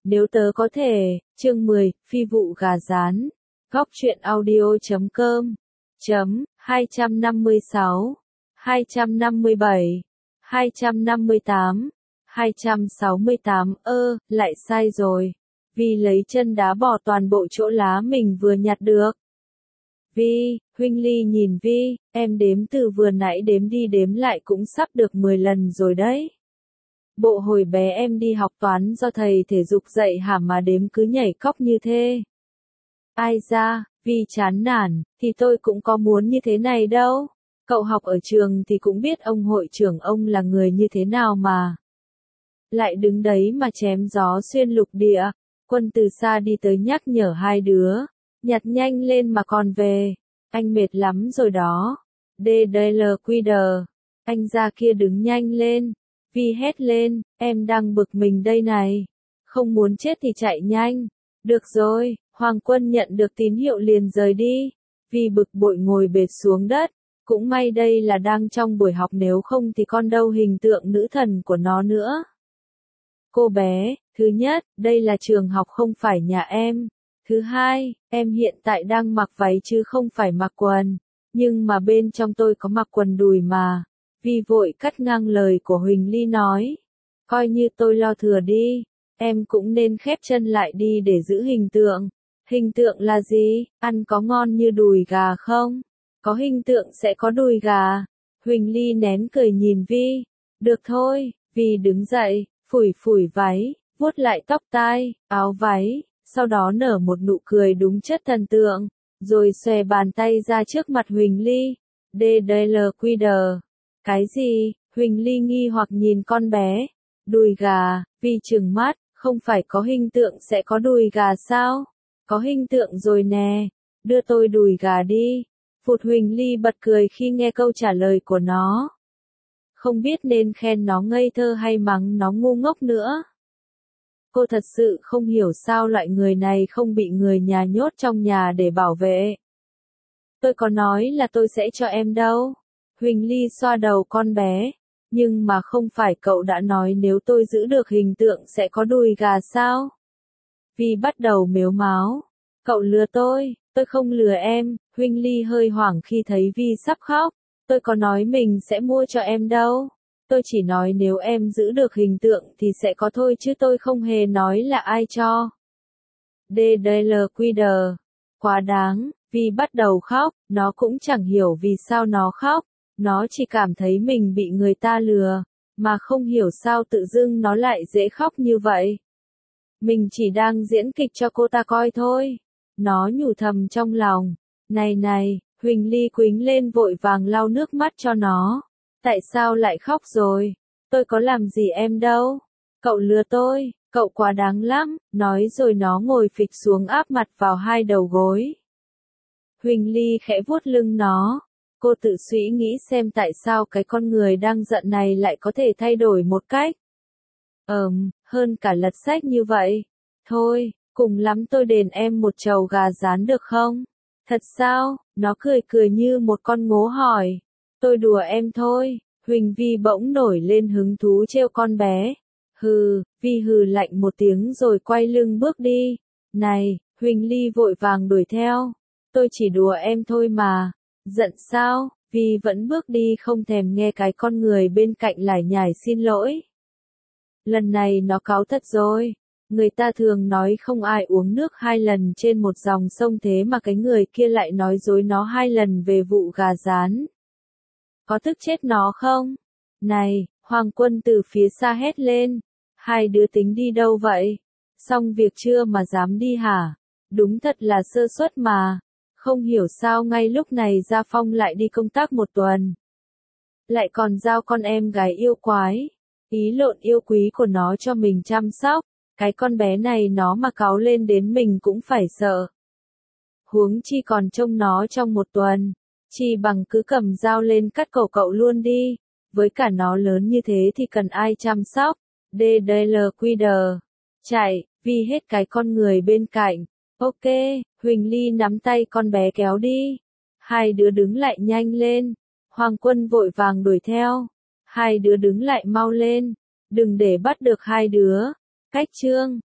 Nếu tớ có thể, chương 10, phi vụ gà rán. Góc truyện audio.com 256, 257, 258, 268 lại sai rồi. Vi lấy chân đá bỏ toàn bộ chỗ lá mình vừa nhặt được. Vi, huynh Ly nhìn Vi, em đếm từ vừa nãy đếm đi đếm lại cũng sắp được 10 lần rồi đấy. Bộ hồi bé em đi học toán do thầy thể dục dạy hả mà đếm cứ nhảy cóc như thế. Ai ra, Vi chán nản, thì tôi cũng có muốn như thế này đâu. Cậu học ở trường thì cũng biết ông hội trưởng ông là người như thế nào mà. Lại đứng đấy mà chém gió xuyên lục địa. Quân từ xa đi tới nhắc nhở hai đứa. Nhặt nhanh lên mà còn về. Anh mệt lắm rồi đó. DDLQD. Anh ra kia đứng nhanh lên. Vi hét lên, em đang bực mình đây này. Không muốn chết thì chạy nhanh. Được rồi, Hoàng Quân nhận được tín hiệu liền rời đi. Vi bực bội ngồi bệt xuống đất. Cũng may đây là đang trong buổi học nếu không thì con đâu hình tượng nữ thần của nó nữa. Cô bé, thứ nhất, đây là trường học không phải nhà em. Thứ hai, em hiện tại đang mặc váy chứ không phải mặc quần. Nhưng mà bên trong tôi có mặc quần đùi mà. Vi vội cắt ngang lời của Huỳnh Ly nói. Coi như tôi lo thừa đi. Em cũng nên khép chân lại đi để giữ hình tượng. Hình tượng là gì? Ăn có ngon như đùi gà không? Có hình tượng sẽ có đùi gà. Huỳnh Ly nén cười nhìn Vi. Được thôi, Vi đứng dậy, phủi phủi váy, vuốt lại tóc tai, áo váy, sau đó nở một nụ cười đúng chất thần tượng, rồi xòe bàn tay ra trước mặt Huỳnh Ly. DDLQD. Cái gì? Huỳnh Ly nghi hoặc nhìn con bé. Đùi gà, Vi trừng mắt, không phải có hình tượng sẽ có đùi gà sao? Có hình tượng rồi nè, đưa tôi đùi gà đi. Phụt Huỳnh Ly bật cười khi nghe câu trả lời của nó. Không biết nên khen nó ngây thơ hay mắng nó ngu ngốc nữa. Cô thật sự không hiểu sao loại người này không bị người nhà nhốt trong nhà để bảo vệ. Tôi có nói là tôi sẽ cho em đâu. Huỳnh Ly xoa đầu con bé. Nhưng mà không phải cậu đã nói nếu tôi giữ được hình tượng sẽ có đùi gà sao? Vi bắt đầu mếu máo. Cậu lừa tôi không lừa em. Huỳnh Ly hơi hoảng khi thấy Vi sắp khóc. Tôi có nói mình sẽ mua cho em đâu. Tôi chỉ nói nếu em giữ được hình tượng thì sẽ có thôi chứ tôi không hề nói là ai cho. DDLQD. Quá đáng, Vi bắt đầu khóc, nó cũng chẳng hiểu vì sao nó khóc. Nó chỉ cảm thấy mình bị người ta lừa, mà không hiểu sao tự dưng nó lại dễ khóc như vậy. Mình chỉ đang diễn kịch cho cô ta coi thôi. Nó nhủ thầm trong lòng. Này, Huỳnh Ly quýnh lên vội vàng lau nước mắt cho nó. Tại sao lại khóc rồi? Tôi có làm gì em đâu. Cậu lừa tôi, cậu quá đáng lắm. Nói rồi nó ngồi phịch xuống áp mặt vào hai đầu gối. Huỳnh Ly khẽ vuốt lưng nó. Cô tự suy nghĩ xem tại sao cái con người đang giận này lại có thể thay đổi một cách. Hơn cả lật sách như vậy. Thôi, cùng lắm tôi đền em một chầu gà rán được không? Thật sao? Nó cười như một con ngố hỏi. Tôi đùa em thôi. Huỳnh Vi bỗng nổi lên hứng thú trêu con bé. Hừ, Vi hừ lạnh một tiếng rồi quay lưng bước đi. Này, Huỳnh Ly vội vàng đuổi theo. Tôi chỉ đùa em thôi mà. Giận sao? Vi vẫn bước đi không thèm nghe cái con người bên cạnh lải nhải xin lỗi. Lần này nó cáu thật rồi. Người ta thường nói không ai uống nước 2 lần trên một dòng sông thế mà cái người kia lại nói dối nó 2 lần về vụ gà rán. Có tức chết nó không? Này, Hoàng Quân từ phía xa hét lên. Hai đứa tính đi đâu vậy? Xong việc chưa mà dám đi hả? Đúng thật là sơ suất mà. Không hiểu sao ngay lúc này Gia Phong lại đi công tác 1 tuần. Lại còn giao con em gái yêu quái. Ý lộn yêu quý của nó cho mình chăm sóc. Cái con bé này nó mà cáu lên đến mình cũng phải sợ. Huống chi còn trông nó trong 1 tuần. Chi bằng cứ cầm dao lên cắt cổ cậu luôn đi. Với cả nó lớn như thế thì cần ai chăm sóc. DDLQD. Chạy, Vi hết cái con người bên cạnh. Ok, Huỳnh Ly nắm tay con bé kéo đi. Hai đứa đứng lại nhanh lên. Hoàng Quân vội vàng đuổi theo. Hai đứa đứng lại mau lên. Đừng để bắt được hai đứa. Cách chương.